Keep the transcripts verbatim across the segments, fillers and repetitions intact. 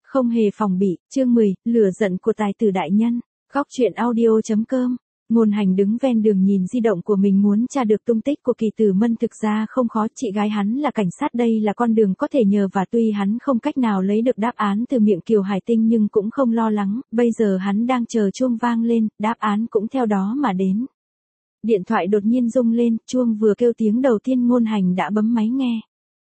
Không hề phòng bị, chương mười, lửa giận của tài tử đại nhân. Góc truyện audio.com. Ngôn Hành đứng ven đường nhìn di động của mình muốn tra được tung tích của Kỳ Tử Mân, thực ra không khó, chị gái hắn là cảnh sát, đây là con đường có thể nhờ, và tuy hắn không cách nào lấy được đáp án từ miệng Kiều Hải Tinh nhưng cũng không lo lắng, bây giờ hắn đang chờ chuông vang lên, đáp án cũng theo đó mà đến. Điện thoại đột nhiên rung lên, chuông vừa kêu tiếng đầu tiên Ngôn Hành đã bấm máy nghe.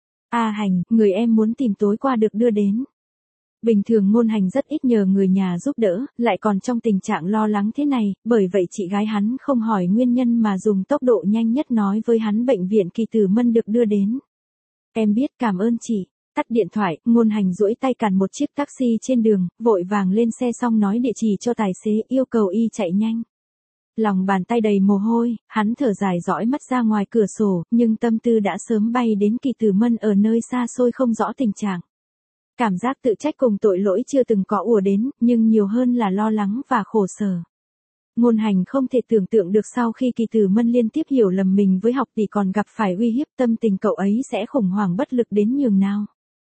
A Hành, người em muốn tìm tối qua được đưa đến. Bình thường Ngôn Hành rất ít nhờ người nhà giúp đỡ, lại còn trong tình trạng lo lắng thế này, bởi vậy chị gái hắn không hỏi nguyên nhân mà dùng tốc độ nhanh nhất nói với hắn bệnh viện Kỳ Tử Mân được đưa đến. Em biết, cảm ơn chị. Tắt điện thoại, Ngôn Hành duỗi tay cản một chiếc taxi trên đường, vội vàng lên xe xong nói địa chỉ cho tài xế, yêu cầu y chạy nhanh. Lòng bàn tay đầy mồ hôi, hắn thở dài dõi mắt ra ngoài cửa sổ, nhưng tâm tư đã sớm bay đến Kỳ Tử Mân ở nơi xa xôi không rõ tình trạng. Cảm giác tự trách cùng tội lỗi chưa từng có ùa đến, nhưng nhiều hơn là lo lắng và khổ sở. Ngôn Hành không thể tưởng tượng được sau khi Kỳ Tử Mân liên tiếp hiểu lầm mình với học tỷ còn gặp phải uy hiếp, tâm tình cậu ấy sẽ khủng hoảng bất lực đến nhường nào.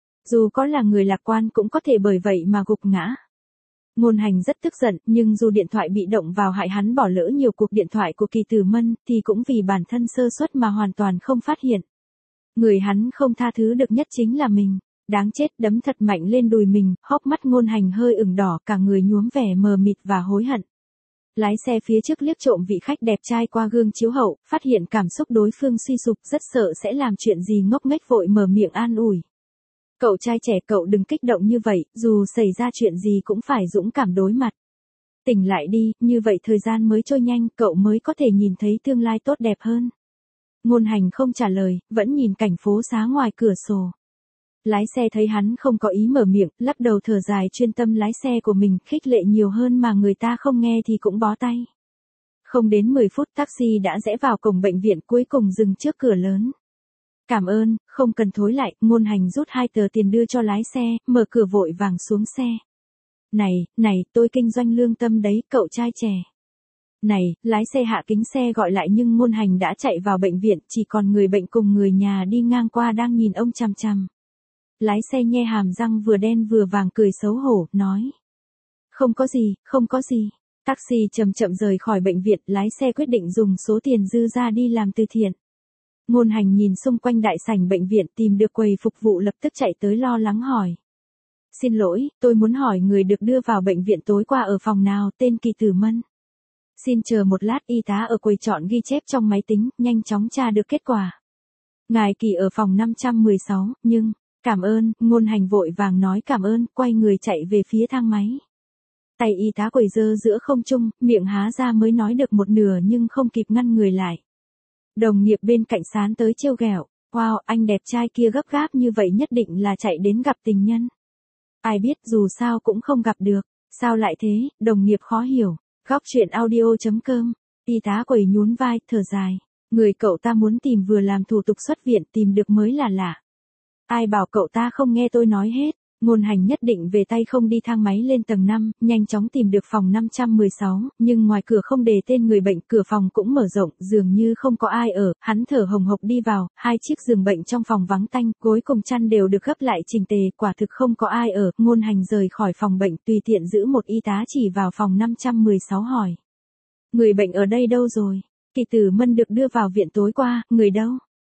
Dù có là người lạc quan cũng có thể bởi vậy mà gục ngã. Ngôn Hành rất tức giận, nhưng dù điện thoại bị động vào hại hắn bỏ lỡ nhiều cuộc điện thoại của Kỳ Tử Mân, thì cũng vì bản thân sơ suất mà hoàn toàn không phát hiện. Người hắn không tha thứ được nhất chính là mình. Đáng chết, đấm thật mạnh lên đùi mình, hốc mắt Ngôn Hành hơi ửng đỏ, cả người nhuốm vẻ mờ mịt và hối hận. Lái xe phía trước liếc trộm vị khách đẹp trai qua gương chiếu hậu, phát hiện cảm xúc đối phương suy sụp, rất sợ sẽ làm chuyện gì ngốc nghếch, vội mở miệng an ủi. Cậu trai trẻ, cậu đừng kích động như vậy, dù xảy ra chuyện gì cũng phải dũng cảm đối mặt. Tỉnh lại đi, như vậy thời gian mới trôi nhanh, cậu mới có thể nhìn thấy tương lai tốt đẹp hơn. Ngôn Hành không trả lời, vẫn nhìn cảnh phố xá ngoài cửa sổ. Lái xe thấy hắn không có ý mở miệng, lắc đầu thở dài, chuyên tâm lái xe của mình, khích lệ nhiều hơn mà người ta không nghe thì cũng bó tay. Không đến mười phút taxi đã rẽ vào cổng bệnh viện, cuối cùng dừng trước cửa lớn. Cảm ơn, không cần thối lại, Ngôn Hành rút hai tờ tiền đưa cho lái xe, mở cửa vội vàng xuống xe. Này, này, tôi kinh doanh lương tâm đấy, cậu trai trẻ. Này, lái xe hạ kính xe gọi lại, nhưng Ngôn Hành đã chạy vào bệnh viện, chỉ còn người bệnh cùng người nhà đi ngang qua đang nhìn ông chằm chằm. Lái xe nhe hàm răng vừa đen vừa vàng cười xấu hổ, nói. Không có gì, không có gì. Taxi chậm chậm rời khỏi bệnh viện, lái xe quyết định dùng số tiền dư ra đi làm từ thiện. Ngôn Hành nhìn xung quanh đại sảnh bệnh viện, tìm được quầy phục vụ lập tức chạy tới lo lắng hỏi. Xin lỗi, tôi muốn hỏi người được đưa vào bệnh viện tối qua ở phòng nào, tên Kỳ Tử Mân. Xin chờ một lát, y tá ở quầy chọn ghi chép trong máy tính, nhanh chóng tra được kết quả. Ngài Kỳ ở phòng năm trăm mười sáu, nhưng... Cảm ơn, Ngôn Hành vội vàng nói cảm ơn, quay người chạy về phía thang máy. Tay y tá quầy giơ giữa không trung, miệng há ra mới nói được một nửa nhưng không kịp ngăn người lại. Đồng nghiệp bên cạnh sán tới trêu ghẹo, wow, anh đẹp trai kia gấp gáp như vậy nhất định là chạy đến gặp tình nhân. Ai biết, dù sao cũng không gặp được, sao lại thế, đồng nghiệp khó hiểu. Góc truyện audio.com, y tá quầy nhún vai, thở dài. Người cậu ta muốn tìm vừa làm thủ tục xuất viện, tìm được mới là lạ. Ai bảo cậu ta không nghe tôi nói hết. Ngôn Hành nhất định về tay không đi thang máy lên tầng năm, nhanh chóng tìm được phòng năm trăm mười sáu, nhưng ngoài cửa không đề tên người bệnh, cửa phòng cũng mở rộng, dường như không có ai ở, hắn thở hồng hộc đi vào, hai chiếc giường bệnh trong phòng vắng tanh, gối cùng chăn đều được gấp lại chỉnh tề, quả thực không có ai ở. Ngôn Hành rời khỏi phòng bệnh, tùy tiện giữ một y tá chỉ vào phòng năm trăm mười sáu hỏi. Người bệnh ở đây đâu rồi? Kỳ Tử Mân được đưa vào viện tối qua, người đâu?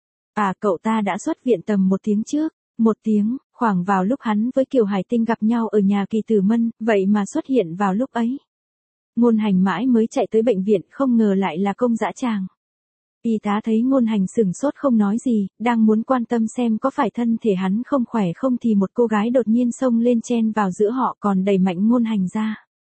À, cậu ta đã xuất viện tầm một tiếng trước. Một tiếng, khoảng vào lúc hắn với Kiều Hải Tinh gặp nhau ở nhà Kỳ Tử Mân, vậy mà xuất hiện vào lúc ấy. Ngôn Hành mãi mới chạy tới bệnh viện, không ngờ lại là công dã tràng. Y tá thấy Ngôn Hành sửng sốt không nói gì, đang muốn quan tâm xem có phải thân thể hắn không khỏe không thì một cô gái đột nhiên xông lên chen vào giữa họ, còn đẩy mạnh Ngôn Hành ra.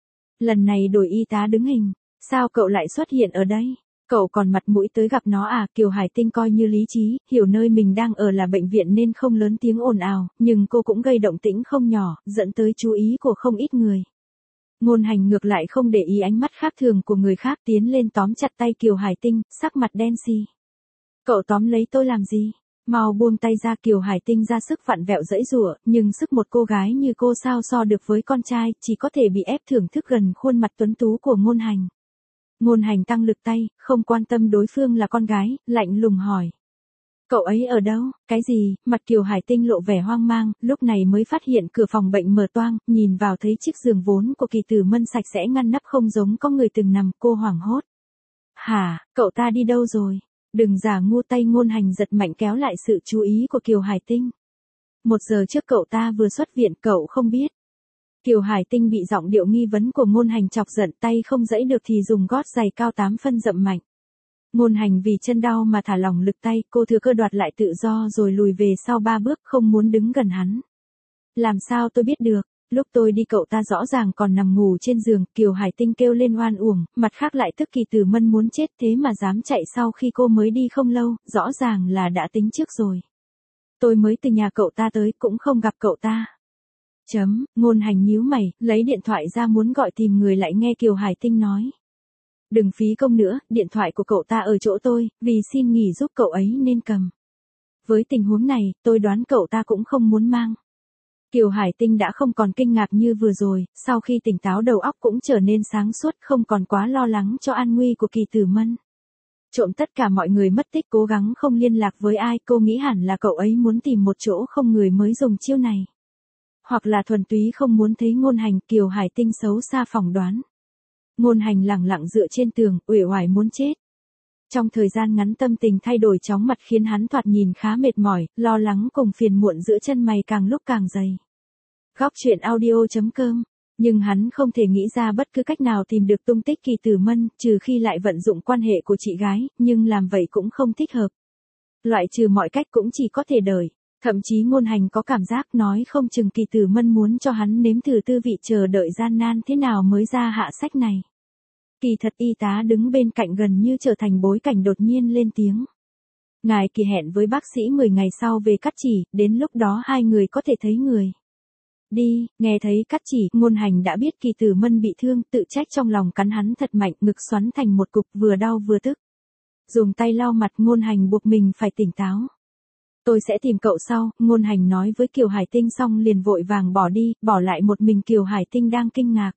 Lần này đổi y tá đứng hình, sao cậu lại xuất hiện ở đây? Cậu còn mặt mũi tới gặp nó à? Kiều Hải Tinh coi như lý trí, hiểu nơi mình đang ở là bệnh viện nên không lớn tiếng ồn ào, nhưng cô cũng gây động tĩnh không nhỏ, dẫn tới chú ý của không ít người. Ngôn Hành ngược lại không để ý ánh mắt khác thường của người khác, tiến lên tóm chặt tay Kiều Hải Tinh, sắc mặt đen xì. Cậu tóm lấy tôi làm gì? Mau buông tay ra. Kiều Hải Tinh ra sức vặn vẹo giãy giụa, nhưng sức một cô gái như cô sao so được với con trai, chỉ có thể bị ép thưởng thức gần khuôn mặt tuấn tú của Ngôn Hành. Ngôn Hành tăng lực tay, không quan tâm đối phương là con gái, lạnh lùng hỏi. Cậu ấy ở đâu? Cái gì? Mặt Kiều Hải Tinh lộ vẻ hoang mang, lúc này mới phát hiện cửa phòng bệnh mở toang, nhìn vào thấy chiếc giường vốn của Kỳ Tử Mân sạch sẽ ngăn nắp không giống có người từng nằm, cô hoảng hốt. Hả, cậu ta đi đâu rồi? Đừng giả ngu, tay Ngôn Hành giật mạnh kéo lại sự chú ý của Kiều Hải Tinh. Một giờ trước cậu ta vừa xuất viện, cậu không biết. Kiều Hải Tinh bị giọng điệu nghi vấn của Ngôn Hành chọc giận, tay không giãy được thì dùng gót giày cao tám phân dậm mạnh. Ngôn Hành vì chân đau mà thả lỏng lực tay, cô thừa cơ đoạt lại tự do rồi lùi về sau ba bước, không muốn đứng gần hắn. Làm sao tôi biết được, lúc tôi đi cậu ta rõ ràng còn nằm ngủ trên giường. Kiều Hải Tinh kêu lên oan uổng, mặt khác lại tức Kỳ Tử Mân muốn chết thế mà dám chạy sau khi cô mới đi không lâu, rõ ràng là đã tính trước rồi. Tôi mới từ nhà cậu ta tới cũng không gặp cậu ta. Chấm, Ngôn Hành nhíu mày, lấy điện thoại ra muốn gọi tìm người lại nghe Kiều Hải Tinh nói. Đừng phí công nữa, điện thoại của cậu ta ở chỗ tôi, vì xin nghỉ giúp cậu ấy nên cầm. Với tình huống này, tôi đoán cậu ta cũng không muốn mang. Kiều Hải Tinh đã không còn kinh ngạc như vừa rồi, sau khi tỉnh táo đầu óc cũng trở nên sáng suốt, không còn quá lo lắng cho an nguy của Kỳ Tử Mân. Trộm tất cả mọi người mất tích, cố gắng không liên lạc với ai, cô nghĩ hẳn là cậu ấy muốn tìm một chỗ không người mới dùng chiêu này. Hoặc là thuần túy không muốn thấy Ngôn Hành. Kiều Hải Tinh xấu xa phỏng đoán. Ngôn Hành lẳng lặng dựa trên tường, uể oải muốn chết. Trong thời gian ngắn tâm tình thay đổi chóng mặt khiến hắn thoạt nhìn khá mệt mỏi, lo lắng cùng phiền muộn giữa chân mày càng lúc càng dày. Góc truyện audio chấm com. Nhưng hắn không thể nghĩ ra bất cứ cách nào tìm được tung tích Kỳ Tử Mân, trừ khi lại vận dụng quan hệ của chị gái, nhưng làm vậy cũng không thích hợp. Loại trừ mọi cách cũng chỉ có thể đợi. Thậm chí Ngôn Hành có cảm giác nói không chừng Kỳ Tử Mân muốn cho hắn nếm thử tư vị chờ đợi gian nan thế nào mới ra hạ sách này. Kỳ thật y tá đứng bên cạnh gần như trở thành bối cảnh đột nhiên lên tiếng. Ngài Kỳ hẹn với bác sĩ mười ngày sau về cắt chỉ, đến lúc đó hai người có thể thấy người. Đi, nghe thấy cắt chỉ, Ngôn Hành đã biết Kỳ Tử Mân bị thương, tự trách trong lòng cắn hắn thật mạnh, ngực xoắn thành một cục, vừa đau vừa tức. Dùng tay lau mặt, Ngôn Hành buộc mình phải tỉnh táo. Tôi sẽ tìm cậu sau, Ngôn Hành nói với Kiều Hải Tinh xong liền vội vàng bỏ đi, bỏ lại một mình Kiều Hải Tinh đang kinh ngạc.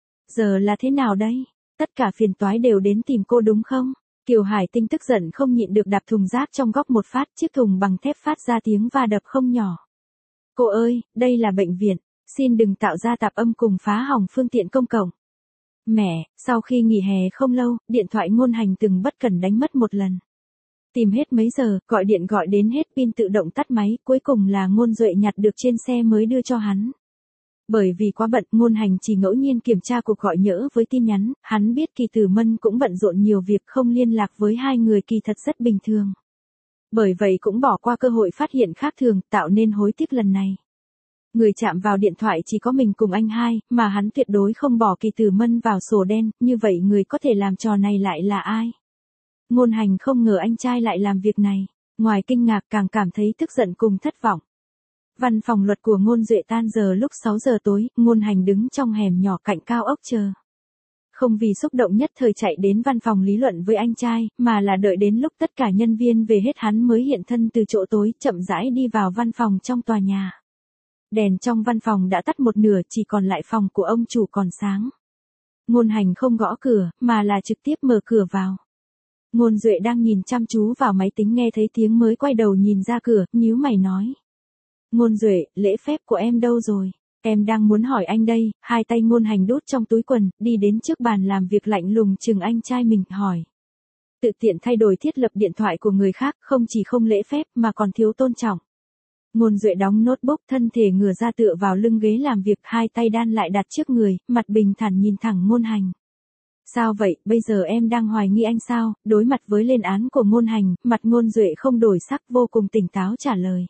Giờ là thế nào đây? Tất cả phiền toái đều đến tìm cô đúng không? Kiều Hải Tinh tức giận không nhịn được đạp thùng rác trong góc một phát, chiếc thùng bằng thép phát ra tiếng va đập không nhỏ. Cô ơi, đây là bệnh viện, xin đừng tạo ra tạp âm cùng phá hỏng phương tiện công cộng. Mẹ, sau khi nghỉ hè không lâu, điện thoại Ngôn Hành từng bất cẩn đánh mất một lần. Tìm hết mấy giờ, gọi điện gọi đến hết pin tự động tắt máy, cuối cùng là Ngôn Duệ nhặt được trên xe mới đưa cho hắn. Bởi vì quá bận, Ngôn Hành chỉ ngẫu nhiên kiểm tra cuộc gọi nhỡ với tin nhắn, hắn biết Kỳ Tử Mân cũng bận rộn nhiều việc, không liên lạc với hai người kỳ thật rất bình thường. Bởi vậy cũng bỏ qua cơ hội phát hiện khác thường, tạo nên hối tiếc lần này. Người chạm vào điện thoại chỉ có mình cùng anh hai, mà hắn tuyệt đối không bỏ Kỳ Tử Mân vào sổ đen, như vậy người có thể làm trò này lại là ai? Ngôn Hành không ngờ anh trai lại làm việc này, ngoài kinh ngạc càng cảm thấy tức giận cùng thất vọng. Văn phòng luật của Ngôn Duệ tan giờ lúc sáu giờ tối, Ngôn Hành đứng trong hẻm nhỏ cạnh cao ốc chờ. Không vì xúc động nhất thời chạy đến văn phòng lý luận với anh trai, mà là đợi đến lúc tất cả nhân viên về hết hắn mới hiện thân từ chỗ tối, chậm rãi đi vào văn phòng trong tòa nhà. Đèn trong văn phòng đã tắt một nửa, chỉ còn lại phòng của ông chủ còn sáng. Ngôn Hành không gõ cửa, mà là trực tiếp mở cửa vào. Ngôn Duệ đang nhìn chăm chú vào máy tính nghe thấy tiếng mới quay đầu nhìn ra cửa, nhíu mày nói. Ngôn Duệ, lễ phép của em đâu rồi? Em đang muốn hỏi anh đây. Hai tay Ngôn Hành đút trong túi quần, đi đến trước bàn làm việc lạnh lùng chừng anh trai mình, hỏi. Tự tiện thay đổi thiết lập điện thoại của người khác, không chỉ không lễ phép mà còn thiếu tôn trọng. Ngôn Duệ đóng notebook, thân thể ngửa ra tựa vào lưng ghế làm việc, hai tay đan lại đặt trước người, mặt bình thản nhìn thẳng Ngôn Hành. Sao vậy, bây giờ em đang hoài nghi anh sao? Đối mặt với lên án của Ngôn Hành, mặt Ngôn Duệ không đổi sắc, vô cùng tỉnh táo trả lời.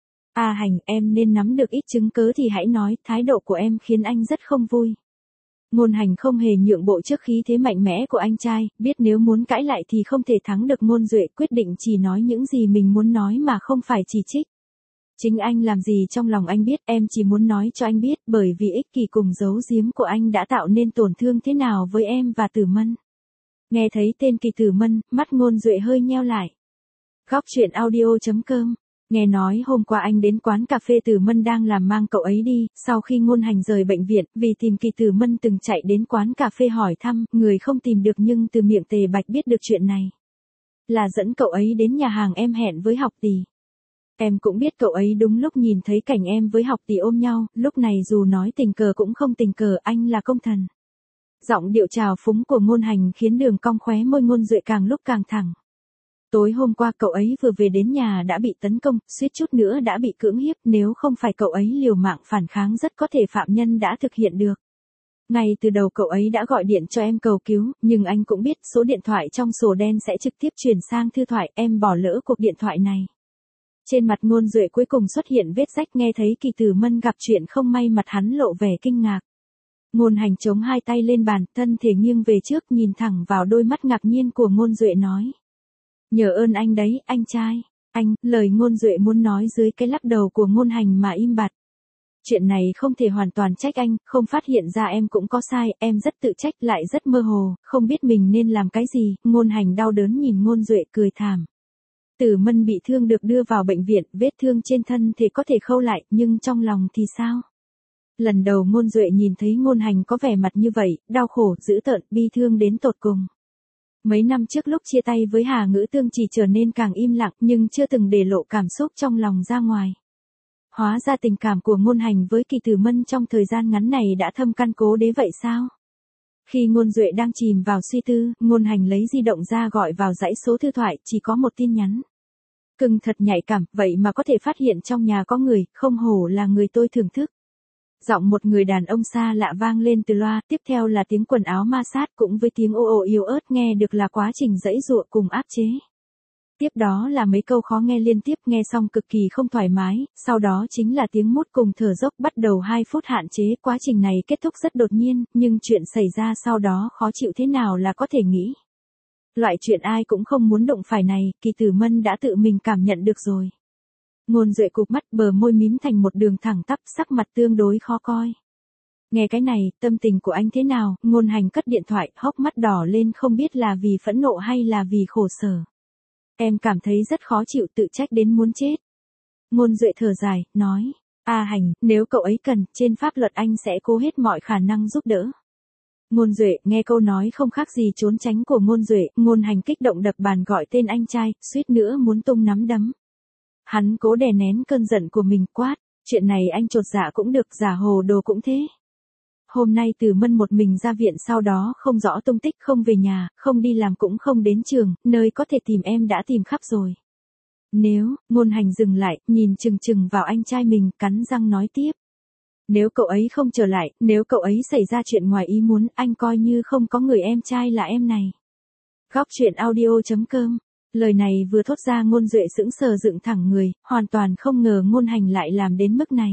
À Hành, em nên nắm được ít chứng cớ thì hãy nói, thái độ của em khiến anh rất không vui. Ngôn Hành không hề nhượng bộ trước khí thế mạnh mẽ của anh trai, biết nếu muốn cãi lại thì không thể thắng được Ngôn Duệ, quyết định chỉ nói những gì mình muốn nói mà không phải chỉ trích. Chính anh làm gì trong lòng anh biết, em chỉ muốn nói cho anh biết, bởi vì ích kỷ cùng giấu giếm của anh đã tạo nên tổn thương thế nào với em và Tử Mân. Nghe thấy tên Kỳ Tử Mân, mắt Ngôn Duệ hơi nheo lại. Góc truyện audio chấm com. Nghe nói hôm qua anh đến quán cà phê Tử Mân đang làm mang cậu ấy đi, sau khi Ngôn Hành rời bệnh viện, vì tìm Kỳ Tử Mân từng chạy đến quán cà phê hỏi thăm, người không tìm được nhưng từ miệng Tề Bạch biết được chuyện này. là dẫn cậu ấy đến nhà hàng em hẹn với học tỷ. Em cũng biết cậu ấy đúng lúc nhìn thấy cảnh em với học tỷ ôm nhau, lúc này dù nói tình cờ cũng không tình cờ, anh là công thần. Giọng điệu trào phúng của Ngôn Hành khiến đường cong khóe môi Ngôn Duệ càng lúc càng thẳng. Tối hôm qua cậu ấy vừa về đến nhà đã bị tấn công, suýt chút nữa đã bị cưỡng hiếp, nếu không phải cậu ấy liều mạng phản kháng rất có thể phạm nhân đã thực hiện được. Ngay từ đầu cậu ấy đã gọi điện cho em cầu cứu, nhưng anh cũng biết số điện thoại trong sổ đen sẽ trực tiếp chuyển sang thư thoại, em bỏ lỡ cuộc điện thoại này. Trên mặt Ngôn Duệ cuối cùng xuất hiện vết rách, nghe thấy Kỳ Tử Mân gặp chuyện không may mặt hắn lộ vẻ kinh ngạc. Ngôn Hành chống hai tay lên bàn, thân thể nghiêng về trước nhìn thẳng vào đôi mắt ngạc nhiên của Ngôn Duệ nói. Nhờ ơn anh đấy, anh trai. Anh, lời Ngôn Duệ muốn nói dưới cái lắc đầu của Ngôn Hành mà im bặt. Chuyện này không thể hoàn toàn trách anh, không phát hiện ra em cũng có sai, em rất tự trách lại rất mơ hồ, không biết mình nên làm cái gì. Ngôn Hành đau đớn nhìn Ngôn Duệ cười thảm. Tử Mân bị thương được đưa vào bệnh viện, vết thương trên thân thì có thể khâu lại, nhưng trong lòng thì sao? Lần đầu Ngôn Duệ nhìn thấy Ngôn Hành có vẻ mặt như vậy, đau khổ, dữ tợn, bi thương đến tột cùng. Mấy năm trước lúc chia tay với Hà Ngữ Tương chỉ trở nên càng im lặng nhưng chưa từng để lộ cảm xúc trong lòng ra ngoài. Hóa ra tình cảm của Ngôn Hành với Kỳ Tử Mân trong thời gian ngắn này đã thâm căn cố đế vậy sao? Khi Ngôn Duệ đang chìm vào suy tư, Ngôn Hành lấy di động ra gọi vào dãy số thư thoại, chỉ có một tin nhắn. Cưng thật nhạy cảm, vậy mà có thể phát hiện trong nhà có người, không hổ là người tôi thưởng thức. Giọng một người đàn ông xa lạ vang lên từ loa, tiếp theo là tiếng quần áo ma sát cũng với tiếng ô ô yếu ớt nghe được là quá trình giãy giụa cùng áp chế. Tiếp đó là mấy câu khó nghe liên tiếp nghe xong cực kỳ không thoải mái, sau đó chính là tiếng mút cùng thở dốc bắt đầu hai phút hạn chế, quá trình này kết thúc rất đột nhiên, nhưng chuyện xảy ra sau đó khó chịu thế nào là có thể nghĩ. Loại chuyện ai cũng không muốn đụng phải này, Kỳ Tử Mân đã tự mình cảm nhận được rồi. Ngôn Duệ cụp mắt, bờ môi mím thành một đường thẳng tắp, sắc mặt tương đối khó coi. Nghe cái này, tâm tình của anh thế nào? Ngôn Hành cất điện thoại, hốc mắt đỏ lên không biết là vì phẫn nộ hay là vì khổ sở. Em cảm thấy rất khó chịu, tự trách đến muốn chết. Ngôn Duệ thở dài, nói, A Hành, nếu cậu ấy cần, trên pháp luật anh sẽ cố hết mọi khả năng giúp đỡ. Ngôn Duệ, nghe câu nói không khác gì trốn tránh của Ngôn Duệ, Ngôn Hành kích động đập bàn gọi tên anh trai, suýt nữa muốn tung nắm đấm. Hắn cố đè nén cơn giận của mình, quát, chuyện này anh chột dạ cũng được, giả hồ đồ cũng thế. Hôm nay Tử Mân một mình ra viện, sau đó không rõ tung tích, không về nhà, không đi làm cũng không đến trường, nơi có thể tìm em đã tìm khắp rồi. Nếu, Ngôn Hành dừng lại, nhìn chừng chừng vào anh trai mình, cắn răng nói tiếp. Nếu cậu ấy không trở lại, nếu cậu ấy xảy ra chuyện ngoài ý muốn, anh coi như không có người em trai là em này. Góc truyện audio chấm com. Lời này vừa thốt ra Ngôn Duệ sững sờ dựng thẳng người, hoàn toàn không ngờ Ngôn Hành lại làm đến mức này.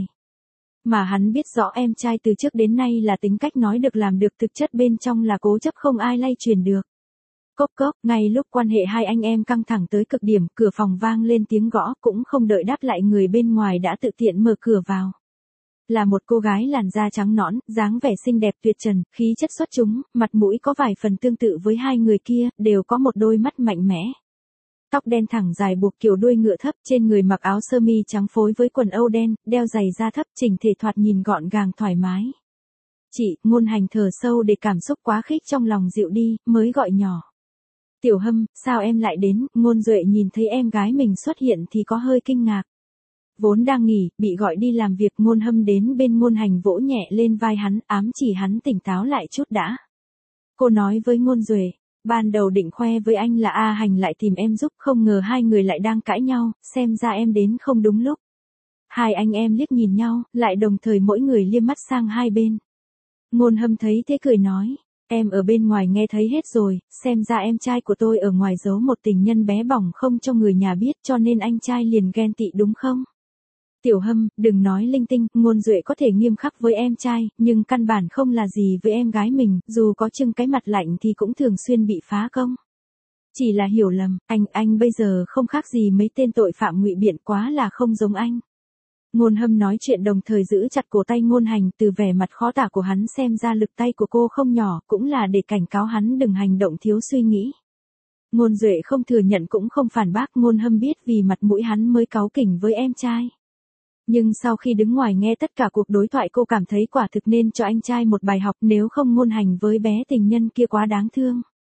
Mà hắn biết rõ em trai từ trước đến nay là tính cách nói được làm được, thực chất bên trong là cố chấp không ai lay truyền được. Cốc cốc, ngay lúc quan hệ hai anh em căng thẳng tới cực điểm, cửa phòng vang lên tiếng gõ, cũng không đợi đáp lại người bên ngoài đã tự tiện mở cửa vào. Là một cô gái làn da trắng nõn, dáng vẻ xinh đẹp tuyệt trần, khí chất xuất chúng, mặt mũi có vài phần tương tự với hai người kia, đều có một đôi mắt mạnh mẽ. Tóc đen thẳng dài buộc kiểu đuôi ngựa thấp, trên người mặc áo sơ mi trắng phối với quần âu đen, đeo giày da thấp, chỉnh thể thoạt nhìn gọn gàng thoải mái. Chị, Ngôn Hành thở sâu để cảm xúc quá khích trong lòng dịu đi, mới gọi nhỏ. Tiểu Hâm, sao em lại đến? Ngôn Duệ nhìn thấy em gái mình xuất hiện thì có hơi kinh ngạc. Vốn đang nghỉ, bị gọi đi làm việc, Ngôn Hâm đến bên Ngôn Hành vỗ nhẹ lên vai hắn, ám chỉ hắn tỉnh táo lại chút đã. Cô nói với Ngôn Duệ, ban đầu định khoe với anh là A Hành lại tìm em giúp, không ngờ hai người lại đang cãi nhau, xem ra em đến không đúng lúc. Hai anh em liếc nhìn nhau, lại đồng thời mỗi người liếc mắt sang hai bên. Ngôn Hâm thấy thế cười nói, em ở bên ngoài nghe thấy hết rồi, xem ra em trai của tôi ở ngoài giấu một tình nhân bé bỏng không cho người nhà biết, cho nên anh trai liền ghen tị đúng không? Tiểu Hâm, đừng nói linh tinh, Ngôn Duệ có thể nghiêm khắc với em trai, nhưng căn bản không là gì với em gái mình, dù có trưng cái mặt lạnh thì cũng thường xuyên bị phá công. Chỉ là hiểu lầm, anh, anh bây giờ không khác gì mấy tên tội phạm ngụy biện, quá là không giống anh. Ngôn Hâm nói chuyện đồng thời giữ chặt cổ tay Ngôn Hành, từ vẻ mặt khó tả của hắn xem ra lực tay của cô không nhỏ, cũng là để cảnh cáo hắn đừng hành động thiếu suy nghĩ. Ngôn Duệ không thừa nhận cũng không phản bác, Ngôn Hâm biết vì mặt mũi hắn mới cáu kỉnh với em trai. Nhưng sau khi đứng ngoài nghe tất cả cuộc đối thoại cô cảm thấy quả thực nên cho anh trai một bài học, nếu không Ngôn Hành với bé tình nhân kia quá đáng thương.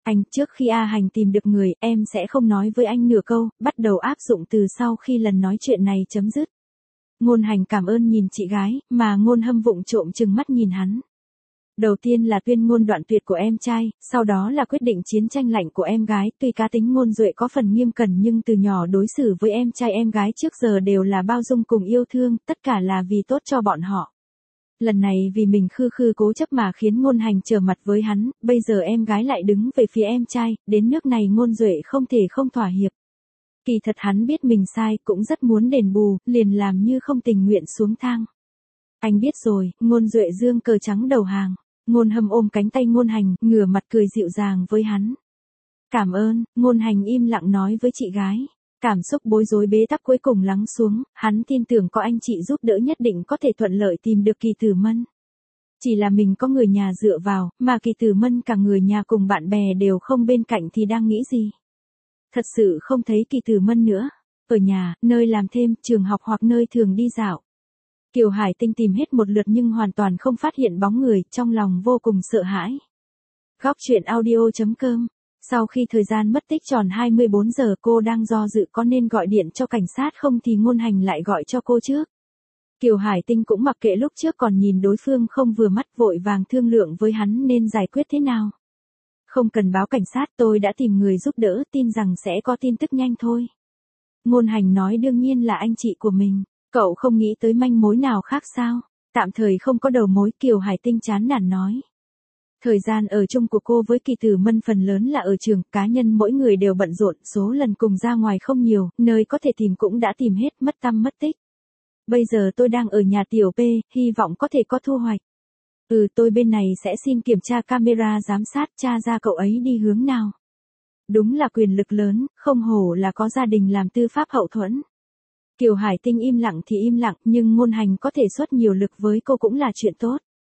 Anh, trước khi A Hành tìm được người, em sẽ không nói với anh nửa câu, bắt đầu áp dụng từ sau khi lần nói chuyện này chấm dứt. Ngôn Hành cảm ơn nhìn chị gái, mà Ngôn Hâm vụng trộm trừng mắt nhìn hắn. Đầu tiên là tuyên ngôn đoạn tuyệt của em trai, sau đó là quyết định chiến tranh lạnh của em gái, tuy cá tính Ngôn Duệ có phần nghiêm cẩn nhưng từ nhỏ đối xử với em trai em gái trước giờ đều là bao dung cùng yêu thương, tất cả là vì tốt cho bọn họ. Lần này vì mình khư khư cố chấp mà khiến Ngôn Hành trở mặt với hắn, bây giờ em gái lại đứng về phía em trai, đến nước này Ngôn Duệ không thể không thỏa hiệp. Kỳ thật hắn biết mình sai, cũng rất muốn đền bù, liền làm như không tình nguyện xuống thang. Anh biết rồi, Ngôn Duệ dương cờ trắng đầu hàng. Ngôn Hâm ôm cánh tay Ngôn Hành, ngửa mặt cười dịu dàng với hắn. Cảm ơn, Ngôn Hành im lặng nói với chị gái. Cảm xúc bối rối bế tắc cuối cùng lắng xuống, hắn tin tưởng có anh chị giúp đỡ nhất định có thể thuận lợi tìm được Kỳ Tử Mân. Chỉ là mình có người nhà dựa vào, mà Kỳ Tử Mân cả người nhà cùng bạn bè đều không bên cạnh thì đang nghĩ gì. Thật sự không thấy Kỳ Tử Mân nữa. Ở nhà, nơi làm thêm, trường học hoặc nơi thường đi dạo. Kiều Hải Tinh tìm hết một lượt nhưng hoàn toàn không phát hiện bóng người, trong lòng vô cùng sợ hãi. Góc truyện audio chấm com. Sau khi thời gian mất tích tròn hai mươi bốn giờ cô đang do dự có nên gọi điện cho cảnh sát không thì Ngôn Hành lại gọi cho cô trước. Kiều Hải Tinh cũng mặc kệ lúc trước còn nhìn đối phương không vừa mắt vội vàng thương lượng với hắn nên giải quyết thế nào. Không cần báo cảnh sát, tôi đã tìm người giúp đỡ, tin rằng sẽ có tin tức nhanh thôi. Ngôn Hành nói đương nhiên là anh chị của mình. Cậu không nghĩ tới manh mối nào khác sao? Tạm thời không có đầu mối, Kiều Hải Tinh chán nản nói. Thời gian ở chung của cô với Kỳ Tử Mân phần lớn là ở trường, cá nhân mỗi người đều bận rộn, số lần cùng ra ngoài không nhiều, nơi có thể tìm cũng đã tìm hết, mất tăm mất tích. Bây giờ tôi đang ở nhà Tiểu P, hy vọng có thể có thu hoạch. Ừ, tôi bên này sẽ xin kiểm tra camera giám sát, tra ra cậu ấy đi hướng nào. Đúng là quyền lực lớn, không hổ là có gia đình làm tư pháp hậu thuẫn. Kiều Hải Tinh im lặng thì im lặng, nhưng Ngôn Hành có thể xuất nhiều lực với cô cũng là chuyện tốt.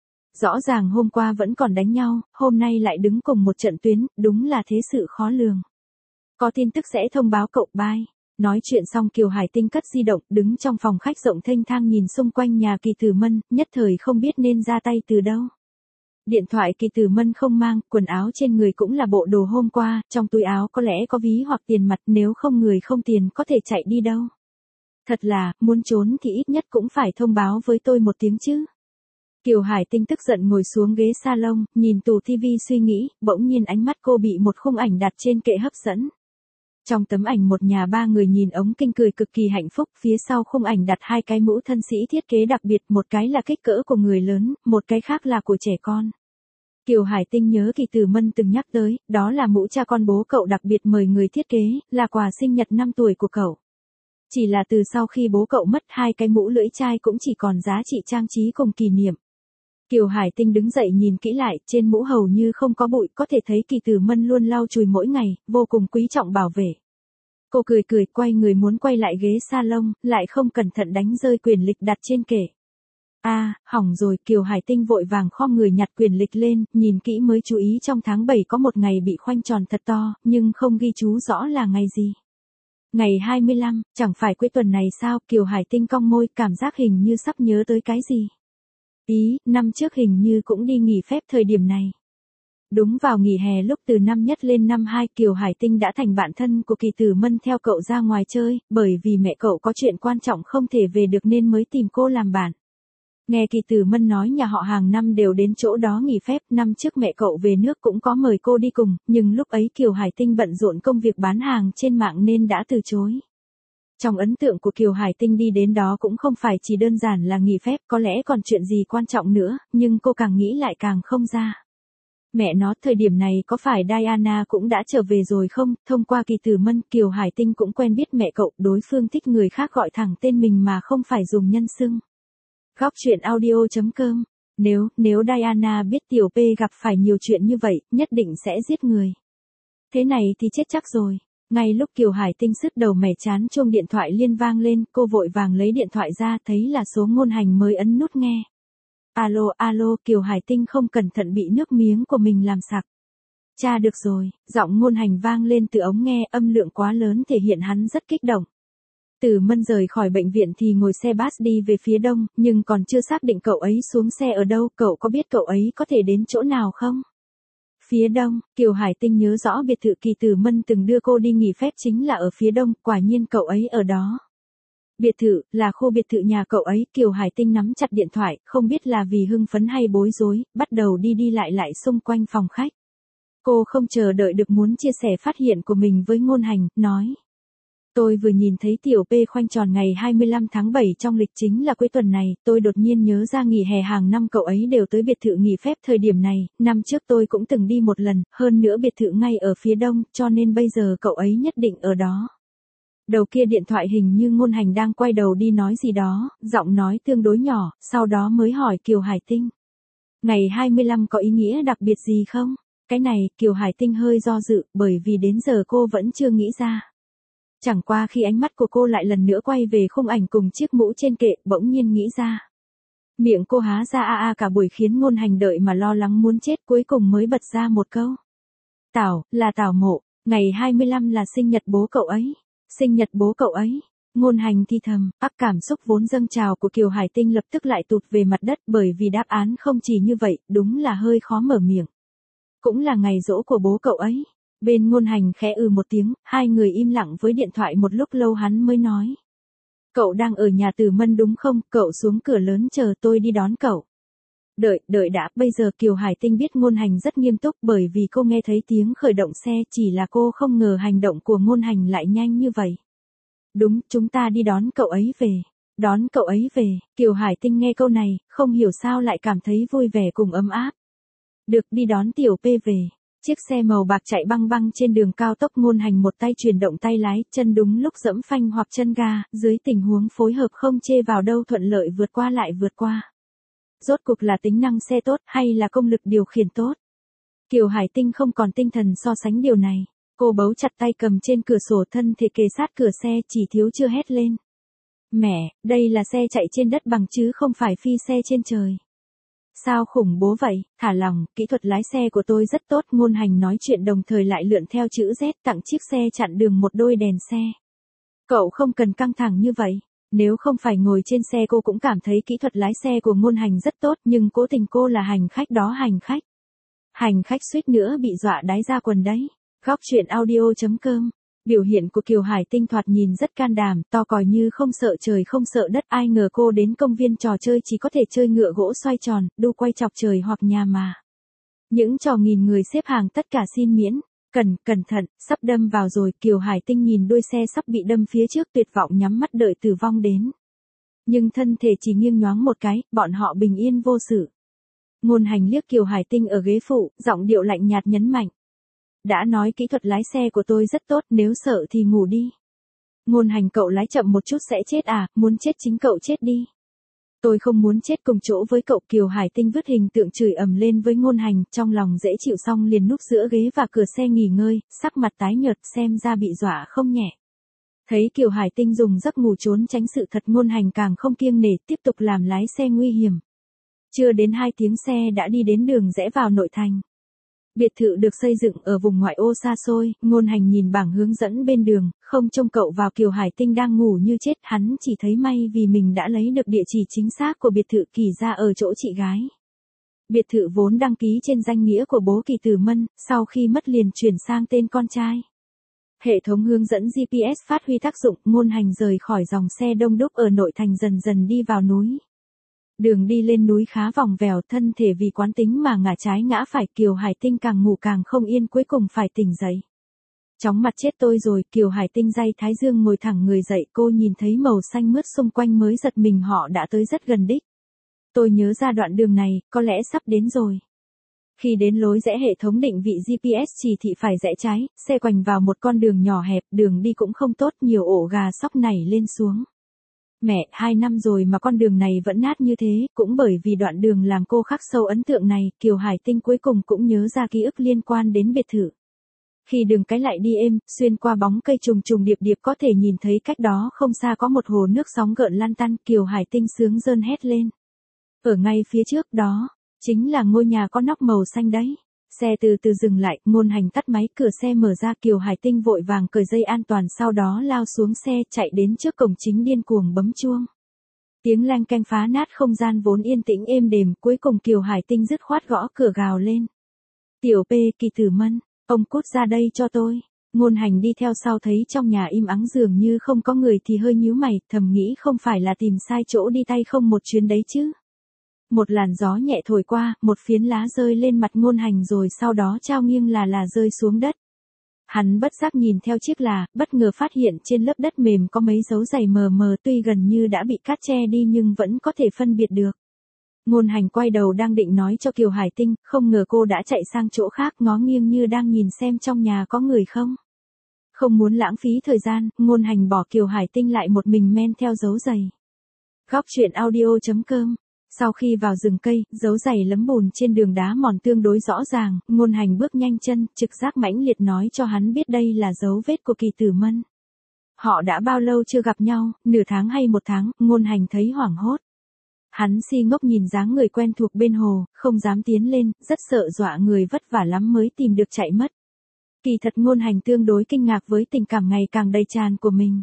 Rõ ràng hôm qua vẫn còn đánh nhau, hôm nay lại đứng cùng một trận tuyến, đúng là thế sự khó lường. Có tin tức sẽ thông báo cậu, bye. Nói chuyện xong Kiều Hải Tinh cất di động, đứng trong phòng khách rộng thênh thang nhìn xung quanh nhà Kỳ Tử Mân, nhất thời không biết nên ra tay từ đâu. Điện thoại Kỳ Tử Mân không mang, quần áo trên người cũng là bộ đồ hôm qua, trong túi áo có lẽ có ví hoặc tiền mặt, nếu không người không tiền có thể chạy đi đâu. Thật là, muốn trốn thì ít nhất cũng phải thông báo với tôi một tiếng chứ. Kiều Hải Tinh tức giận ngồi xuống ghế salon, nhìn tủ tivi suy nghĩ, bỗng nhiên ánh mắt cô bị một khung ảnh đặt trên kệ hấp dẫn. Trong tấm ảnh một nhà ba người nhìn ống kinh cười cực kỳ hạnh phúc, phía sau khung ảnh đặt hai cái mũ thân sĩ thiết kế đặc biệt, một cái là kích cỡ của người lớn, một cái khác là của trẻ con. Kiều Hải Tinh nhớ Kỳ Tử Mân từng nhắc tới, đó là mũ cha con bố cậu đặc biệt mời người thiết kế, là quà sinh nhật năm tuổi của cậu. Chỉ là từ sau khi bố cậu mất, hai cái mũ lưỡi chai cũng chỉ còn giá trị trang trí cùng kỷ niệm. Kiều Hải Tinh đứng dậy nhìn kỹ lại, trên mũ hầu như không có bụi, có thể thấy Kỳ Tử Mân luôn lau chùi mỗi ngày, vô cùng quý trọng bảo vệ. Cô cười cười, quay người muốn quay lại ghế salon, lại không cẩn thận đánh rơi quyển lịch đặt trên kệ. A, à, hỏng rồi, Kiều Hải Tinh vội vàng khom người nhặt quyển lịch lên, nhìn kỹ mới chú ý trong tháng bảy có một ngày bị khoanh tròn thật to, nhưng không ghi chú rõ là ngày gì. Ngày hai mươi lăm, chẳng phải cuối tuần này sao? Kiều Hải Tinh cong môi, cảm giác hình như sắp nhớ tới cái gì. Ý, năm trước hình như cũng đi nghỉ phép thời điểm này. Đúng vào nghỉ hè lúc từ năm nhất lên năm hai, Kiều Hải Tinh đã thành bạn thân của Kỳ Tử Mân theo cậu ra ngoài chơi, bởi vì mẹ cậu có chuyện quan trọng không thể về được nên mới tìm cô làm bạn. Nghe Kỳ Tử Mân nói nhà họ hàng năm đều đến chỗ đó nghỉ phép, năm trước mẹ cậu về nước cũng có mời cô đi cùng, nhưng lúc ấy Kiều Hải Tinh bận rộn công việc bán hàng trên mạng nên đã từ chối. Trong ấn tượng của Kiều Hải Tinh đi đến đó cũng không phải chỉ đơn giản là nghỉ phép, có lẽ còn chuyện gì quan trọng nữa, nhưng cô càng nghĩ lại càng không ra. Mẹ nó, thời điểm này có phải Diana cũng đã trở về rồi không? Thông qua Kỳ Tử Mân, Kiều Hải Tinh cũng quen biết mẹ cậu, đối phương thích người khác gọi thẳng tên mình mà không phải dùng nhân xưng. Góc truyện audio chấm com. Nếu, nếu Diana biết Tiểu P gặp phải nhiều chuyện như vậy, nhất định sẽ giết người. Thế này thì chết chắc rồi. Ngay lúc Kiều Hải Tinh sứt đầu mẻ chán, chuông điện thoại liên vang lên, cô vội vàng lấy điện thoại ra, thấy là số Ngôn Hành mới ấn nút nghe. Alo, alo, Kiều Hải Tinh không cẩn thận bị nước miếng của mình làm sặc. Cha được rồi, giọng Ngôn Hành vang lên từ ống nghe, âm lượng quá lớn thể hiện hắn rất kích động. Tử Mân rời khỏi bệnh viện thì ngồi xe bus đi về phía đông, nhưng còn chưa xác định cậu ấy xuống xe ở đâu, cậu có biết cậu ấy có thể đến chỗ nào không? Phía đông, Kiều Hải Tinh nhớ rõ biệt thự Kỳ Tử Mân từng đưa cô đi nghỉ phép chính là ở phía đông, quả nhiên cậu ấy ở đó. Biệt thự, là khu biệt thự nhà cậu ấy, Kiều Hải Tinh nắm chặt điện thoại, không biết là vì hưng phấn hay bối rối, bắt đầu đi đi lại lại xung quanh phòng khách. Cô không chờ đợi được muốn chia sẻ phát hiện của mình với Ngôn Hành, nói. Tôi vừa nhìn thấy tiểu P khoanh tròn ngày hai mươi lăm tháng bảy trong lịch chính là cuối tuần này, tôi đột nhiên nhớ ra nghỉ hè hàng năm cậu ấy đều tới biệt thự nghỉ phép thời điểm này, năm trước tôi cũng từng đi một lần, hơn nữa biệt thự ngay ở phía đông, cho nên bây giờ cậu ấy nhất định ở đó. Đầu kia điện thoại hình như Ngôn Hành đang quay đầu đi nói gì đó, giọng nói tương đối nhỏ, sau đó mới hỏi Kiều Hải Tinh. Ngày hai mươi lăm có ý nghĩa đặc biệt gì không? Cái này, Kiều Hải Tinh hơi do dự, bởi vì đến giờ cô vẫn chưa nghĩ ra. Chẳng qua khi ánh mắt của cô lại lần nữa quay về khung ảnh cùng chiếc mũ trên kệ, bỗng nhiên nghĩ ra. Miệng cô há ra a a cả buổi khiến Ngôn Hành đợi mà lo lắng muốn chết, cuối cùng mới bật ra một câu. Tảo, là Tảo Mộ, ngày hai mươi lăm là sinh nhật bố cậu ấy. Sinh nhật bố cậu ấy. Ngôn Hành thi thầm, ác cảm xúc vốn dâng trào của Kiều Hải Tinh lập tức lại tụt về mặt đất bởi vì đáp án không chỉ như vậy, đúng là hơi khó mở miệng. Cũng là ngày giỗ của bố cậu ấy. Bên Ngôn Hành khẽ ừ một tiếng, hai người im lặng với điện thoại một lúc lâu hắn mới nói. Cậu đang ở nhà Tử Mân đúng không, cậu xuống cửa lớn chờ tôi đi đón cậu. Đợi, đợi đã, bây giờ Kiều Hải Tinh biết Ngôn Hành rất nghiêm túc bởi vì cô nghe thấy tiếng khởi động xe, chỉ là cô không ngờ hành động của Ngôn Hành lại nhanh như vậy. Đúng, chúng ta đi đón cậu ấy về. Đón cậu ấy về, Kiều Hải Tinh nghe câu này, không hiểu sao lại cảm thấy vui vẻ cùng ấm áp. Được, đi đón tiểu P về. Chiếc xe màu bạc chạy băng băng trên đường cao tốc, Ngôn Hành một tay chuyển động tay lái, chân đúng lúc giẫm phanh hoặc chân ga, dưới tình huống phối hợp không chê vào đâu thuận lợi vượt qua lại vượt qua. Rốt cuộc là tính năng xe tốt hay là công lực điều khiển tốt? Kiều Hải Tinh không còn tinh thần so sánh điều này. Cô bấu chặt tay cầm trên cửa sổ, thân thể kề sát cửa xe, chỉ thiếu chưa hét lên. Mẹ, đây là xe chạy trên đất bằng chứ không phải phi xe trên trời. Sao khủng bố vậy, thả lòng, kỹ thuật lái xe của tôi rất tốt. Ngôn Hành nói chuyện đồng thời lại lượn theo chữ Z, tặng chiếc xe chặn đường một đôi đèn xe. Cậu không cần căng thẳng như vậy. Nếu không phải ngồi trên xe cô cũng cảm thấy kỹ thuật lái xe của Ngôn Hành rất tốt, nhưng cố tình cô là hành khách đó, hành khách. Hành khách suýt nữa bị dọa đái ra quần đấy. Góc truyện audio chấm com. Biểu hiện của Kiều Hải Tinh thoạt nhìn rất can đảm, to còi như không sợ trời không sợ đất, ai ngờ cô đến công viên trò chơi chỉ có thể chơi ngựa gỗ xoay tròn, đu quay chọc trời hoặc nhà mà. Những trò nghìn người xếp hàng tất cả xin miễn. Cẩn, cẩn thận, sắp đâm vào rồi. Kiều Hải Tinh nhìn đuôi xe sắp bị đâm phía trước, tuyệt vọng nhắm mắt đợi tử vong đến. Nhưng thân thể chỉ nghiêng nhoáng một cái, bọn họ bình yên vô sự. Ngôn Hành liếc Kiều Hải Tinh ở ghế phụ, giọng điệu lạnh nhạt nhấn mạnh. Đã nói kỹ thuật lái xe của tôi rất tốt, nếu sợ thì ngủ đi. Ngôn Hành, cậu lái chậm một chút sẽ chết à, muốn chết chính cậu chết đi. Tôi không muốn chết cùng chỗ với cậu. Kiều Hải Tinh vứt hình tượng chửi ầm lên với Ngôn Hành, trong lòng dễ chịu xong liền núp giữa ghế và cửa xe nghỉ ngơi, sắc mặt tái nhợt xem ra bị dọa không nhẹ. Thấy Kiều Hải Tinh dùng giấc ngủ trốn tránh sự thật, Ngôn Hành càng không kiêng nể, tiếp tục làm lái xe nguy hiểm. Chưa đến hai tiếng xe đã đi đến đường rẽ vào nội thành. Biệt thự được xây dựng ở vùng ngoại ô xa xôi. Ngôn Hành nhìn bảng hướng dẫn bên đường, không trông cậu vào. Kiều Hải Tinh đang ngủ như chết, hắn chỉ thấy may vì mình đã lấy được địa chỉ chính xác của biệt thự Kỳ gia ở chỗ chị gái. Biệt thự vốn đăng ký trên danh nghĩa của bố Kỳ Tử Mân, sau khi mất liền chuyển sang tên con trai. Hệ thống hướng dẫn giê pê ét phát huy tác dụng, Ngôn Hành rời khỏi dòng xe đông đúc ở nội thành, dần dần đi vào núi. Đường đi lên núi khá vòng vèo, thân thể vì quán tính mà ngả trái ngã phải. Kiều Hải Tinh càng ngủ càng không yên, cuối cùng phải tỉnh dậy. Chóng mặt chết tôi rồi. Kiều Hải Tinh day thái dương ngồi thẳng người dậy, cô nhìn thấy màu xanh mướt xung quanh mới giật mình, họ đã tới rất gần đích. Tôi nhớ ra đoạn đường này, có lẽ sắp đến rồi. Khi đến lối rẽ, hệ thống định vị giê pê ét chỉ thị phải rẽ trái, xe quành vào một con đường nhỏ hẹp, đường đi cũng không tốt, nhiều ổ gà sóc nảy lên xuống. Mẹ, hai năm rồi mà con đường này vẫn nát như thế, cũng bởi vì đoạn đường làm cô khắc sâu ấn tượng này, Kiều Hải Tinh cuối cùng cũng nhớ ra ký ức liên quan đến biệt thự. Khi đường cái lại đi êm, xuyên qua bóng cây trùng trùng điệp điệp có thể nhìn thấy cách đó không xa có một hồ nước sóng gợn lan tăn. Kiều Hải Tinh sướng rơn hét lên. Ở ngay phía trước đó, chính là ngôi nhà có nóc màu xanh đấy. Xe từ từ dừng lại, Ngôn Hành tắt máy, cửa xe mở ra. Kiều Hải Tinh vội vàng cởi dây an toàn, sau đó lao xuống xe, chạy đến trước cổng chính, điên cuồng bấm chuông. Tiếng leng keng phá nát không gian vốn yên tĩnh êm đềm, cuối cùng Kiều Hải Tinh dứt khoát gõ cửa gào lên. Tiểu P, Kỳ Tử Mân, ông cút ra đây cho tôi. Ngôn Hành đi theo sau thấy trong nhà im ắng dường như không có người thì hơi nhíu mày, thầm nghĩ không phải là tìm sai chỗ đi tay không một chuyến đấy chứ. Một làn gió nhẹ thổi qua, một phiến lá rơi lên mặt Ngôn Hành rồi sau đó trao nghiêng là là rơi xuống đất. Hắn bất giác nhìn theo chiếc là, bất ngờ phát hiện trên lớp đất mềm có mấy dấu giày mờ mờ tuy gần như đã bị cát che đi nhưng vẫn có thể phân biệt được. Ngôn Hành quay đầu đang định nói cho Kiều Hải Tinh, không ngờ cô đã chạy sang chỗ khác ngó nghiêng như đang nhìn xem trong nhà có người không. Không muốn lãng phí thời gian, Ngôn Hành bỏ Kiều Hải Tinh lại một mình men theo dấu giày. Góc truyện audio chấm com. Sau khi vào rừng cây, dấu giày lấm bùn trên đường đá mòn tương đối rõ ràng, Ngôn Hành bước nhanh chân, trực giác mãnh liệt nói cho hắn biết đây là dấu vết của Kỳ Tử Mân. Họ đã bao lâu chưa gặp nhau, nửa tháng hay một tháng, Ngôn Hành thấy hoảng hốt. Hắn si ngốc nhìn dáng người quen thuộc bên hồ, không dám tiến lên, rất sợ dọa người vất vả lắm mới tìm được chạy mất. Kỳ thật Ngôn Hành tương đối kinh ngạc với tình cảm ngày càng đầy tràn của mình.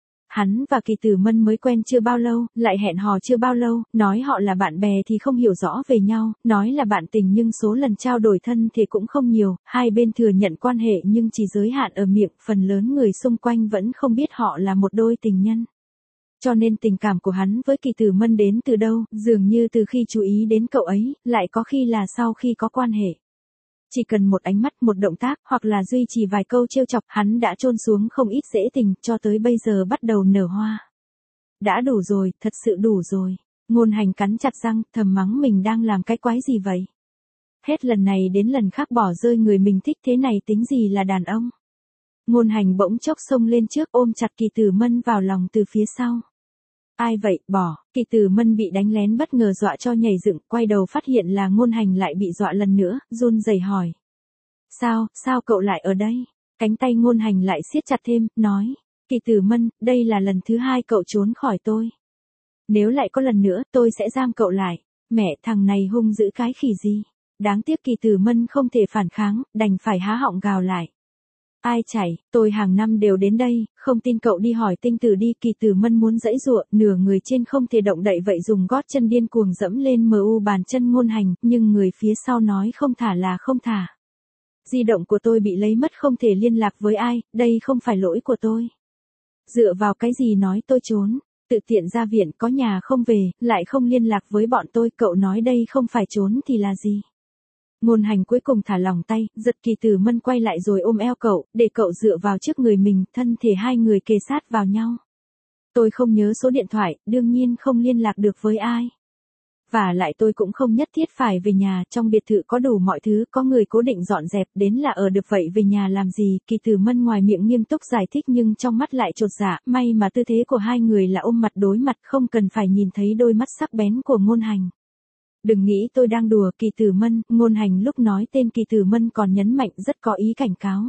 Hắn và Kỳ Tử Mân mới quen chưa bao lâu, lại hẹn hò chưa bao lâu, nói họ là bạn bè thì không hiểu rõ về nhau, nói là bạn tình nhưng số lần trao đổi thân thì cũng không nhiều, hai bên thừa nhận quan hệ nhưng chỉ giới hạn ở miệng, phần lớn người xung quanh vẫn không biết họ là một đôi tình nhân. Cho nên tình cảm của hắn với Kỳ Tử Mân đến từ đâu, dường như từ khi chú ý đến cậu ấy, lại có khi là sau khi có quan hệ. Chỉ cần một ánh mắt, một động tác, hoặc là duy trì vài câu trêu chọc, hắn đã chôn xuống không ít dễ tình, cho tới bây giờ bắt đầu nở hoa. Đã đủ rồi, thật sự đủ rồi. Ngôn Hành cắn chặt răng, thầm mắng mình đang làm cái quái gì vậy. Hết lần này đến lần khác bỏ rơi người mình thích thế này tính gì là đàn ông. Ngôn Hành bỗng chốc xông lên trước ôm chặt Kỳ Tử Mân vào lòng từ phía sau. Ai vậy, bỏ, Kỳ Tử Mân bị đánh lén bất ngờ dọa cho nhảy dựng, quay đầu phát hiện là Ngôn Hành lại bị dọa lần nữa, run rẩy hỏi. Sao, sao cậu lại ở đây? Cánh tay Ngôn Hành lại siết chặt thêm, nói. Kỳ Tử Mân, đây là lần thứ hai cậu trốn khỏi tôi. Nếu lại có lần nữa, tôi sẽ giam cậu lại. Mẹ, thằng này hung dữ cái khỉ gì? Đáng tiếc Kỳ Tử Mân không thể phản kháng, đành phải há họng gào lại. Ai chảy, tôi hàng năm đều đến đây, không tin cậu đi hỏi Tinh Tử đi. Kỳ Tử Mân muốn giãy giụa, nửa người trên không thể động đậy vậy dùng gót chân điên cuồng dẫm lên mờ u bàn chân Ngôn Hành, nhưng người phía sau nói không thả là không thả. Di động của tôi bị lấy mất không thể liên lạc với ai, đây không phải lỗi của tôi. Dựa vào cái gì nói tôi trốn, tự tiện ra viện có nhà không về, lại không liên lạc với bọn tôi, cậu nói đây không phải trốn thì là gì? Ngôn Hành cuối cùng thả lỏng tay, giật Kỳ Tử Mân quay lại rồi ôm eo cậu, để cậu dựa vào trước người mình, thân thể hai người kề sát vào nhau. Tôi không nhớ số điện thoại, đương nhiên không liên lạc được với ai. Và lại tôi cũng không nhất thiết phải về nhà, trong biệt thự có đủ mọi thứ, có người cố định dọn dẹp, đến là ở được vậy về nhà làm gì? Kỳ Tử Mân ngoài miệng nghiêm túc giải thích nhưng trong mắt lại chột dạ, may mà tư thế của hai người là ôm mặt đối mặt, không cần phải nhìn thấy đôi mắt sắc bén của Ngôn Hành. Đừng nghĩ tôi đang đùa, Kỳ Tử Mân. Ngôn Hành lúc nói tên Kỳ Tử Mân còn nhấn mạnh rất có ý cảnh cáo.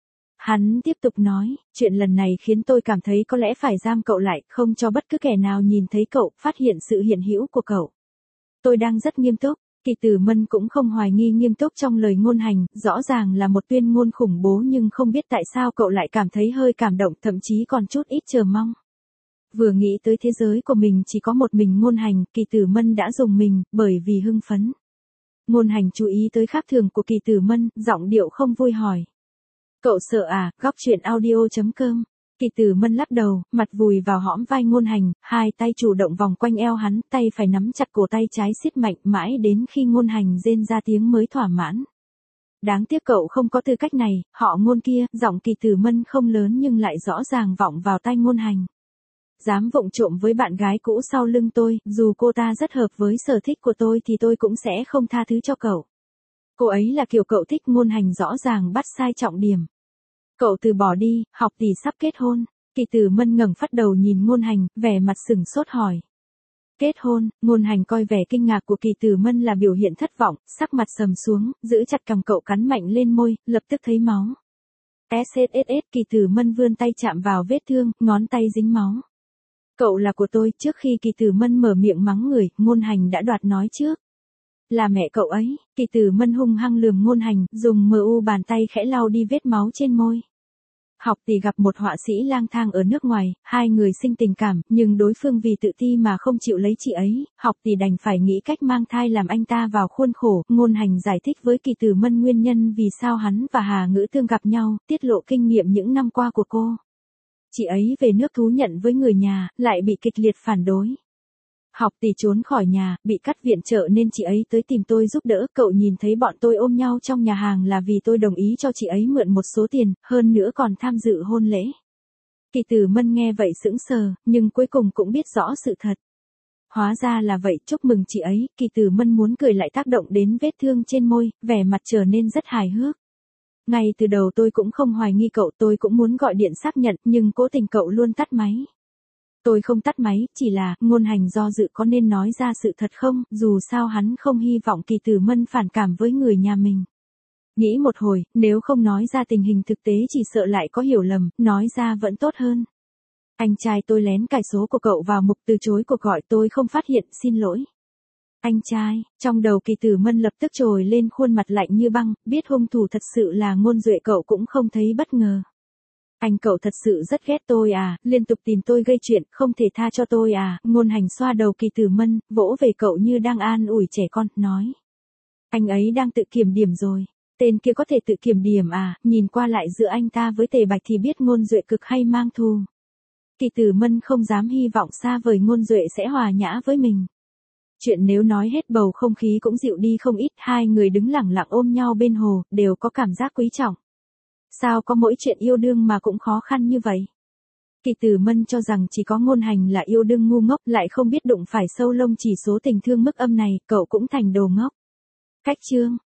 Hắn tiếp tục nói, chuyện lần này khiến tôi cảm thấy có lẽ phải giam cậu lại, không cho bất cứ kẻ nào nhìn thấy cậu, phát hiện sự hiện hữu của cậu. Tôi đang rất nghiêm túc. Kỳ Tử Mân cũng không hoài nghi nghiêm túc trong lời Ngôn Hành, rõ ràng là một tuyên ngôn khủng bố nhưng không biết tại sao cậu lại cảm thấy hơi cảm động, thậm chí còn chút ít chờ mong. Vừa nghĩ tới thế giới của mình chỉ có một mình Ngôn Hành, Kỳ Tử Mân đã rùng mình, bởi vì hưng phấn. Ngôn Hành chú ý tới khác thường của Kỳ Tử Mân, giọng điệu không vui hỏi. Cậu sợ à? Góc truyện audio chấm com. Kỳ Tử Mân lắc đầu, mặt vùi vào hõm vai Ngôn Hành, hai tay chủ động vòng quanh eo hắn, tay phải nắm chặt cổ tay trái siết mạnh mãi đến khi Ngôn Hành rên ra tiếng mới thỏa mãn. Đáng tiếc cậu không có tư cách này, họ Ngôn kia, giọng Kỳ Tử Mân không lớn nhưng lại rõ ràng vọng vào tai Ngôn Hành. Dám vụng trộm với bạn gái cũ sau lưng tôi, dù cô ta rất hợp với sở thích của tôi thì tôi cũng sẽ không tha thứ cho cậu. Cô ấy là kiểu cậu thích. Ngôn Hành rõ ràng bắt sai trọng điểm. Cậu từ bỏ đi, học tỷ sắp kết hôn. Kỳ Tử Mân ngẩng phát đầu nhìn Ngôn Hành, vẻ mặt sửng sốt hỏi. Kết hôn? Ngôn Hành coi vẻ kinh ngạc của Kỳ Tử Mân là biểu hiện thất vọng, sắc mặt sầm xuống, giữ chặt cằm cậu cắn mạnh lên môi, lập tức thấy máu. ét ét ét. Kỳ Tử Mân vươn tay chạm vào vết thương, ngón tay dính máu. Cậu là của tôi. Trước khi Kỳ Tử Mân mở miệng mắng người, Ngôn Hành đã đoạt nói trước. Là mẹ cậu ấy. Kỳ Tử Mân hung hăng lườm Ngôn Hành, dùng mờ u bàn tay khẽ lau đi vết máu trên môi. Học tỷ gặp một họa sĩ lang thang ở nước ngoài, hai người sinh tình cảm, nhưng đối phương vì tự ti mà không chịu lấy chị ấy, học tỷ đành phải nghĩ cách mang thai làm anh ta vào khuôn khổ. Ngôn Hành giải thích với Kỳ Tử Mân nguyên nhân vì sao hắn và Hà Ngữ Tương gặp nhau, tiết lộ kinh nghiệm những năm qua của cô. Chị ấy về nước thú nhận với người nhà, lại bị kịch liệt phản đối. Học tỷ trốn khỏi nhà, bị cắt viện trợ nên chị ấy tới tìm tôi giúp đỡ. Cậu nhìn thấy bọn tôi ôm nhau trong nhà hàng là vì tôi đồng ý cho chị ấy mượn một số tiền, hơn nữa còn tham dự hôn lễ. Kỳ Tử Mân nghe vậy sững sờ, nhưng cuối cùng cũng biết rõ sự thật. Hóa ra là vậy, chúc mừng chị ấy. Kỳ Tử Mân muốn cười lại tác động đến vết thương trên môi, vẻ mặt trở nên rất hài hước. Ngay từ đầu tôi cũng không hoài nghi cậu, tôi cũng muốn gọi điện xác nhận, nhưng cố tình cậu luôn tắt máy. Tôi không tắt máy, chỉ là, Ngôn Hành do dự có nên nói ra sự thật không, dù sao hắn không hy vọng Kỳ Tử Mân phản cảm với người nhà mình. Nghĩ một hồi, nếu không nói ra tình hình thực tế chỉ sợ lại có hiểu lầm, nói ra vẫn tốt hơn. Anh trai tôi lén cài số của cậu vào mục từ chối cuộc gọi, tôi không phát hiện, xin lỗi. Anh trai, trong đầu Kỳ Tử Mân lập tức trồi lên khuôn mặt lạnh như băng, biết hung thủ thật sự là Ngôn Duệ cậu cũng không thấy bất ngờ. Anh cậu thật sự rất ghét tôi à, liên tục tìm tôi gây chuyện, không thể tha cho tôi à. Ngôn Hành xoa đầu Kỳ Tử Mân, vỗ về cậu như đang an ủi trẻ con, nói. Anh ấy đang tự kiểm điểm rồi. Tên kia có thể tự kiểm điểm à, nhìn qua lại giữa anh ta với Tề Bạch thì biết Ngôn Duệ cực hay mang thù. Kỳ Tử Mân không dám hy vọng xa vời Ngôn Duệ sẽ hòa nhã với mình. Chuyện nếu nói hết bầu không khí cũng dịu đi không ít, hai người đứng lẳng lặng ôm nhau bên hồ, đều có cảm giác quý trọng. Sao có mỗi chuyện yêu đương mà cũng khó khăn như vậy? Kỳ Tử Mân cho rằng chỉ có Ngôn Hành là yêu đương ngu ngốc, lại không biết đụng phải sâu lông chỉ số tình thương mức âm này, cậu cũng thành đồ ngốc. Cách chương